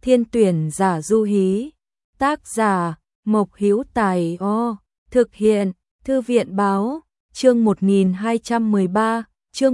Thiên tuyển giả du hí. Tác giả Mộc Hữu Tài. Thực hiện Thư viện báo. Chương 1213, chương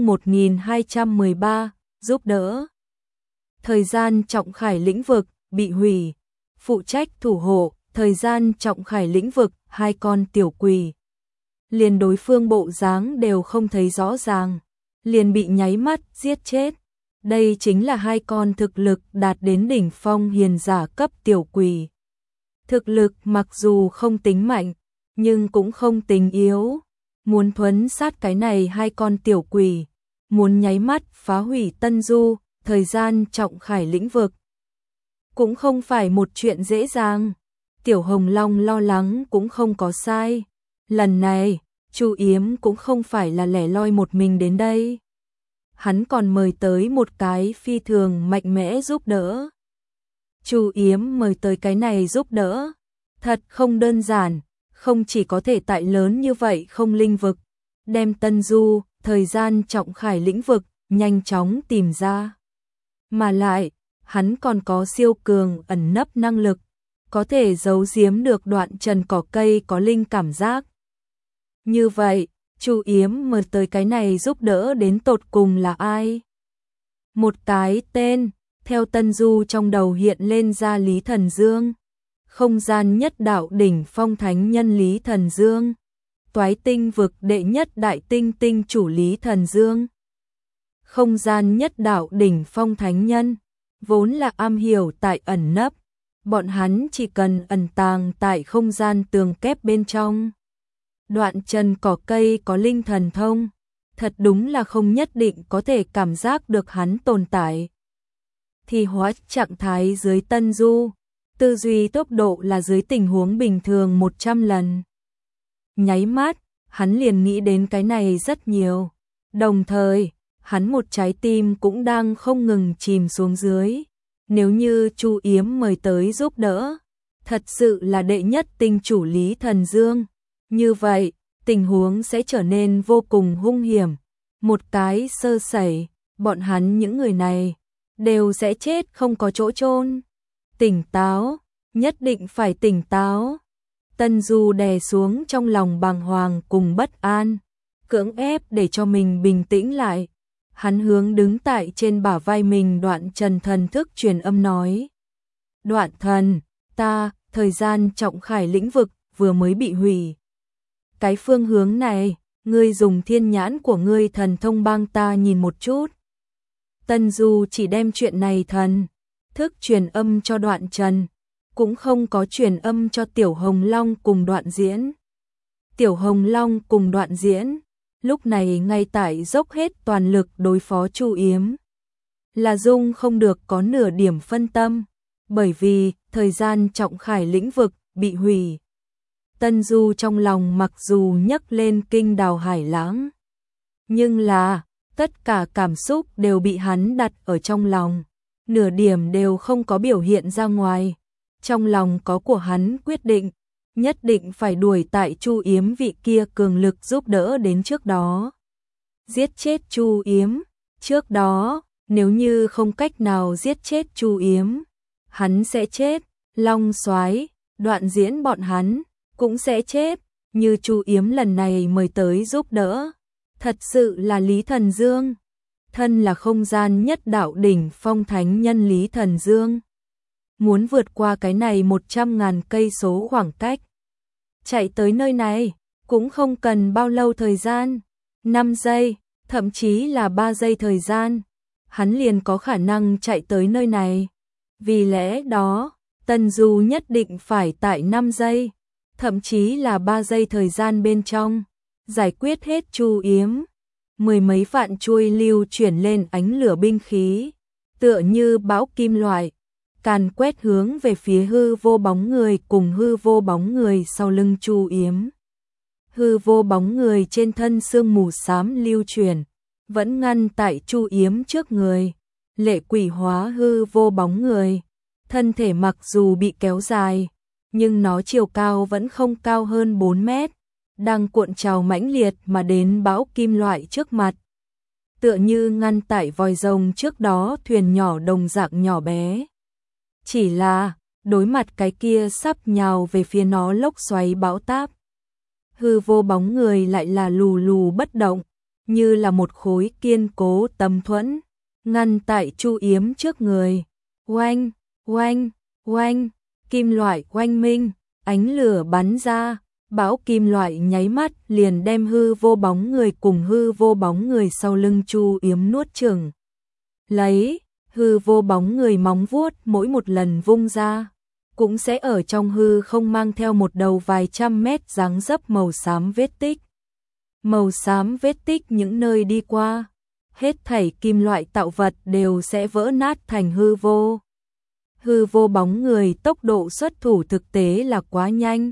1213, giúp đỡ. Thời gian Trọng Khải lĩnh vực bị hủy. Phụ trách thủ hộ thời gian Trọng Khải lĩnh vực, hai con tiểu quỷ. Liền đối phương bộ dáng đều không thấy rõ ràng, liền bị nháy mắt giết chết. Đây chính là hai con thực lực đạt đến đỉnh phong hiền giả cấp tiểu quỷ. Thực lực mặc dù không tính mạnh, nhưng cũng không tính yếu. Muốn thuấn sát cái này hai con tiểu quỷ, muốn nháy mắt phá hủy Tân Du, thời gian Trọng Khải lĩnh vực, cũng không phải một chuyện dễ dàng. Tiểu Hồng Long lo lắng cũng không có sai. Lần này, Chu Yếm cũng không phải là lẻ loi một mình đến đây. Hắn còn mời tới một cái phi thường mạnh mẽ giúp đỡ. Chu Yếm mời tới cái này giúp đỡ, thật không đơn giản, không chỉ có thể tại lớn như vậy không linh vực, đem Tân Du, thời gian Trọng Khải lĩnh vực, nhanh chóng tìm ra. Mà lại, hắn còn có siêu cường ẩn nấp năng lực, có thể giấu giếm được đoạn trần cỏ cây có linh cảm giác. Như vậy, Chu Yếm mời tới cái này giúp đỡ đến tột cùng là ai? Một cái tên, theo Tân Du trong đầu hiện lên ra Lý Thần Dương. Không gian nhất đạo đỉnh phong thánh nhân Lý Thần Dương. Toái tinh vực đệ nhất đại tinh tinh chủ Lý Thần Dương. Không gian nhất đạo đỉnh phong thánh nhân, vốn là am hiểu tại ẩn nấp. Bọn hắn chỉ cần ẩn tàng tại không gian tường kép bên trong. Đoạn trần cỏ cây có linh thần thông, thật đúng là không nhất định có thể cảm giác được hắn tồn tại. Thì hóa trạng thái dưới Tân Du, tư duy tốc độ là dưới tình huống bình thường 100 lần. Nháy mắt, hắn liền nghĩ đến cái này rất nhiều. Đồng thời, hắn một trái tim cũng đang không ngừng chìm xuống dưới. Nếu như Chu Yếm mời tới giúp đỡ, thật sự là đệ nhất tinh chủ Lý Thần Dương, như vậy, tình huống sẽ trở nên vô cùng hung hiểm. Một cái sơ sẩy, bọn hắn những người này đều sẽ chết không có chỗ chôn. Tỉnh táo, nhất định phải tỉnh táo. Tân Du đè xuống trong lòng bàng hoàng cùng bất an, cưỡng ép để cho mình bình tĩnh lại. Hắn hướng đứng tại trên bả vai mình Đoạn Trần thần thức truyền âm nói. Đoạn thần, ta, thời gian Trọng Khải lĩnh vực vừa mới bị hủy. Cái phương hướng này, ngươi dùng thiên nhãn của ngươi thần thông bang ta nhìn một chút. Tân Du chỉ đem chuyện này thần thức truyền âm cho Đoạn Trần, cũng không có truyền âm cho Tiểu Hồng Long cùng Đoạn Diễn. Tiểu Hồng Long cùng Đoạn Diễn lúc này ngay tại dốc hết toàn lực đối phó Chu Yếm. Là Dung không được có nửa điểm phân tâm, bởi vì thời gian Trọng Khải lĩnh vực bị hủy. Tân Du trong lòng mặc dù nhấc lên kinh đào hải lãng, nhưng là tất cả cảm xúc đều bị hắn đặt ở trong lòng, nửa điểm đều không có biểu hiện ra ngoài. Trong lòng có của hắn quyết định, nhất định phải đuổi tại Chu Yếm vị kia cường lực giúp đỡ đến trước đó. Giết chết Chu Yếm, trước đó, nếu như không cách nào giết chết Chu Yếm, hắn sẽ chết, Long Soái, Đoạn Diễn bọn hắn cũng sẽ chết, như Chu Yếm lần này mời tới giúp đỡ. Thật sự là Lý Thần Dương, thân là không gian nhất đạo đỉnh phong thánh nhân Lý Thần Dương. Muốn vượt qua cái này 100.000 cây số khoảng cách, chạy tới nơi này, cũng không cần bao lâu thời gian, 5 giây, thậm chí là 3 giây thời gian, hắn liền có khả năng chạy tới nơi này. Vì lẽ đó, Tân Du nhất định phải tại 5 giây, thậm chí là 3 giây thời gian bên trong, giải quyết hết Chu Yếm. Mười mấy vạn chuôi lưu chuyển lên ánh lửa binh khí, tựa như bão kim loại, càn quét hướng về phía hư vô bóng người cùng hư vô bóng người sau lưng Chu Yếm. Hư vô bóng người trên thân sương mù xám lưu chuyển, vẫn ngăn tại Chu Yếm trước người. Lệ quỷ hóa hư vô bóng người, thân thể mặc dù bị kéo dài, nhưng nó chiều cao vẫn không cao hơn 4 mét, đang cuộn trào mãnh liệt mà đến bão kim loại trước mặt. Tựa như ngăn tại vòi rồng trước đó thuyền nhỏ đồng dạng nhỏ bé. Chỉ là, đối mặt cái kia sắp nhào về phía nó lốc xoáy bão táp. Hư vô bóng người lại là lù lù bất động, như là một khối kiên cố tấm thuẫn, ngăn tại Chu Yếm trước người. Oanh, oanh, oanh, kim loại oanh minh, ánh lửa bắn ra, bão kim loại nháy mắt liền đem hư vô bóng người cùng hư vô bóng người sau lưng Chu Yếm nuốt chửng. Lấy, hư vô bóng người móng vuốt mỗi một lần vung ra, cũng sẽ ở trong hư không mang theo một đầu vài trăm mét dáng dấp màu xám vết tích. Màu xám vết tích những nơi đi qua, hết thảy kim loại tạo vật đều sẽ vỡ nát thành hư vô. Hư vô bóng người tốc độ xuất thủ thực tế là quá nhanh.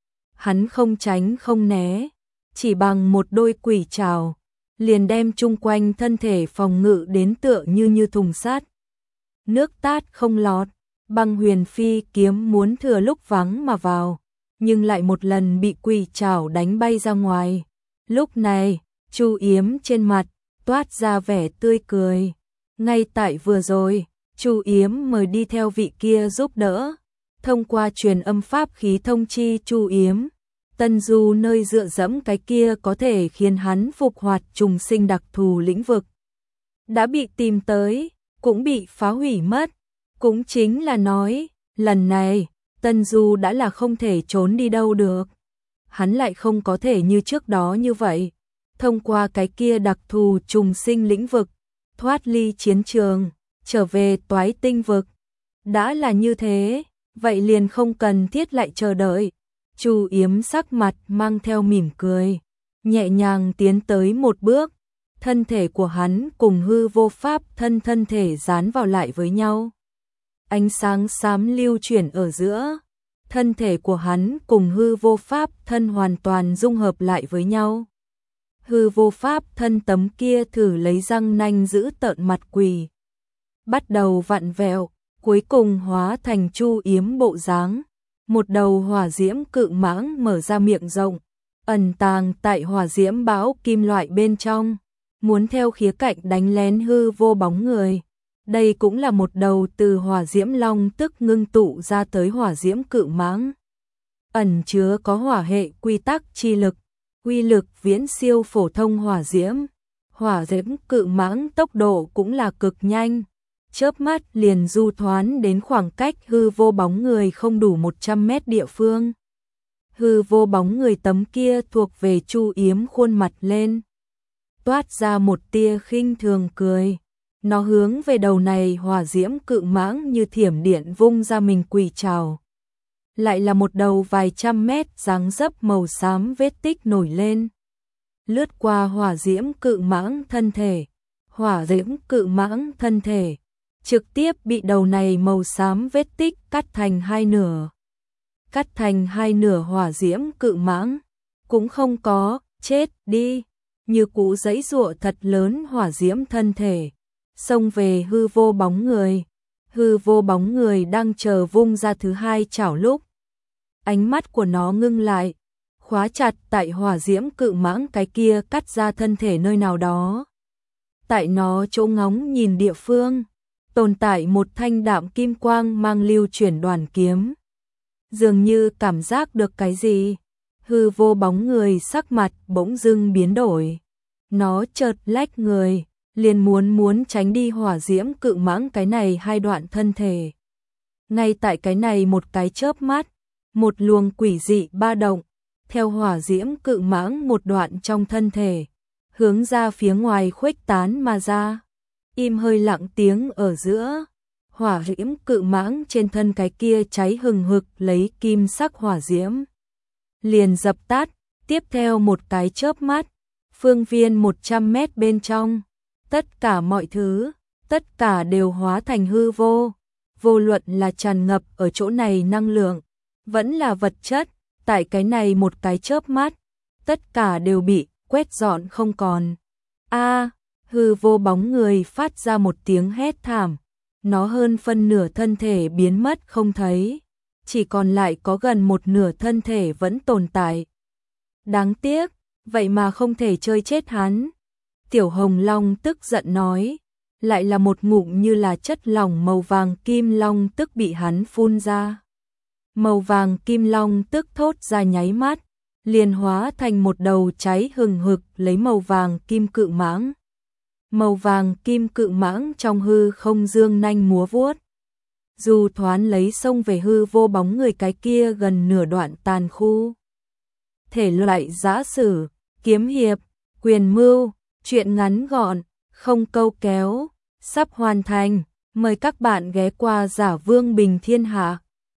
Hắn không tránh không né, chỉ bằng một đôi quỷ trảo, liền đem chung quanh thân thể phòng ngự đến tựa như thùng sắt. Nước tát không lọt, Băng Huyền Phi kiếm muốn thừa lúc vắng mà vào, nhưng lại một lần bị quỷ trảo đánh bay ra ngoài. Lúc này, Chu Yếm trên mặt toát ra vẻ tươi cười. Ngay tại vừa rồi, Chu Yếm mời đi theo vị kia giúp đỡ, thông qua truyền âm pháp khí thông chi Chu Yếm, Tân Du nơi dựa dẫm cái kia có thể khiến hắn phục hoạt trùng sinh đặc thù lĩnh vực. Đã bị tìm tới, cũng bị phá hủy mất. Cũng chính là nói, lần này, Tân Du đã là không thể trốn đi đâu được. Hắn lại không có thể như trước đó như vậy, thông qua cái kia đặc thù trùng sinh lĩnh vực, thoát ly chiến trường, trở về Toái Tinh vực. Đã là như thế, vậy liền không cần thiết lại chờ đợi. Chu Yếm sắc mặt mang theo mỉm cười, nhẹ nhàng tiến tới một bước, thân thể của hắn cùng hư vô pháp thân thể dán vào lại với nhau. Ánh sáng xám lưu chuyển ở giữa, thân thể của hắn cùng hư vô pháp thân hoàn toàn dung hợp lại với nhau. Hư vô pháp thân tấm kia thử lấy răng nanh giữ tợn mặt quỷ, bắt đầu vặn vẹo, cuối cùng hóa thành Chu Yếm bộ dáng. Một đầu hỏa diễm cự mãng mở ra miệng rộng, ẩn tàng tại hỏa diễm bão kim loại bên trong, muốn theo khía cạnh đánh lén hư vô bóng người. Đây cũng là một đầu từ hỏa diễm long tức ngưng tụ ra tới hỏa diễm cự mãng. Ẩn chứa có hỏa hệ quy tắc chi lực, uy lực viễn siêu phổ thông hỏa diễm. Hỏa diễm cự mãng tốc độ cũng là cực nhanh, chớp mắt liền du thoán đến khoảng cách hư vô bóng người không đủ 100 mét địa phương. Hư vô bóng người tấm kia thuộc về Chu Yếm khuôn mặt lên, toát ra một tia khinh thường cười. Nó hướng về đầu này hỏa diễm cự mãng như thiểm điện vung ra mình quỷ trảo. Lại là một đầu vài trăm mét dáng dấp màu xám vết tích nổi lên, lướt qua hỏa diễm cự mãng thân thể. Hỏa diễm cự mãng thân thể trực tiếp bị đầu này màu xám vết tích cắt thành hai nửa. Cắt thành hai nửa hỏa diễm cự mãng cũng không có chết đi, như cú giãy giụa thật lớn hỏa diễm thân thể, xông về hư vô bóng người. Hư vô bóng người đang chờ vung ra thứ hai chảo lúc, ánh mắt của nó ngưng lại, khóa chặt tại hỏa diễm cự mãng cái kia cắt ra thân thể nơi nào đó. Tại nó chỗ ngóng nhìn địa phương, tồn tại một thanh đạm kim quang mang lưu chuyển đoàn kiếm. Dường như cảm giác được cái gì, hư vô bóng người sắc mặt bỗng dưng biến đổi. Nó chợt lách người, liền muốn tránh đi hỏa diễm cự mãng cái này hai đoạn thân thể. Ngay tại cái này một cái chớp mắt, một luồng quỷ dị ba động, theo hỏa diễm cự mãng một đoạn trong thân thể, hướng ra phía ngoài khuếch tán mà ra. Im hơi lặng tiếng ở giữa, hỏa diễm cự mãng trên thân cái kia cháy hừng hực lấy kim sắc hỏa diễm, liền dập tắt. Tiếp theo một cái chớp mắt, phương viên 100 mét bên trong, tất cả mọi thứ, tất cả đều hóa thành hư vô. Vô luận là tràn ngập ở chỗ này năng lượng, vẫn là vật chất, tại cái này một cái chớp mắt, tất cả đều bị quét dọn không còn. Hư vô bóng người phát ra một tiếng hét thảm, nó hơn phân nửa thân thể biến mất không thấy, chỉ còn lại có gần một nửa thân thể vẫn tồn tại. Đáng tiếc, vậy mà không thể chơi chết hắn. Tiểu Hồng Long tức giận nói, lại là một ngụm như là chất lỏng màu vàng kim long tức bị hắn phun ra. Màu vàng kim long tức thốt ra nháy mắt, liền hóa thành một đầu cháy hừng hực lấy màu vàng kim cự mãng. Màu vàng kim cự mãng trong hư không dương nanh múa vuốt. Dù thoán lấy xông về hư vô bóng người cái kia gần nửa đoạn tàn khu. Thể loại giã sử, kiếm hiệp, quyền mưu, truyện ngắn gọn, không câu kéo, sắp hoàn thành. Mời các bạn ghé qua Giả Vương Bình Thiên Hạ.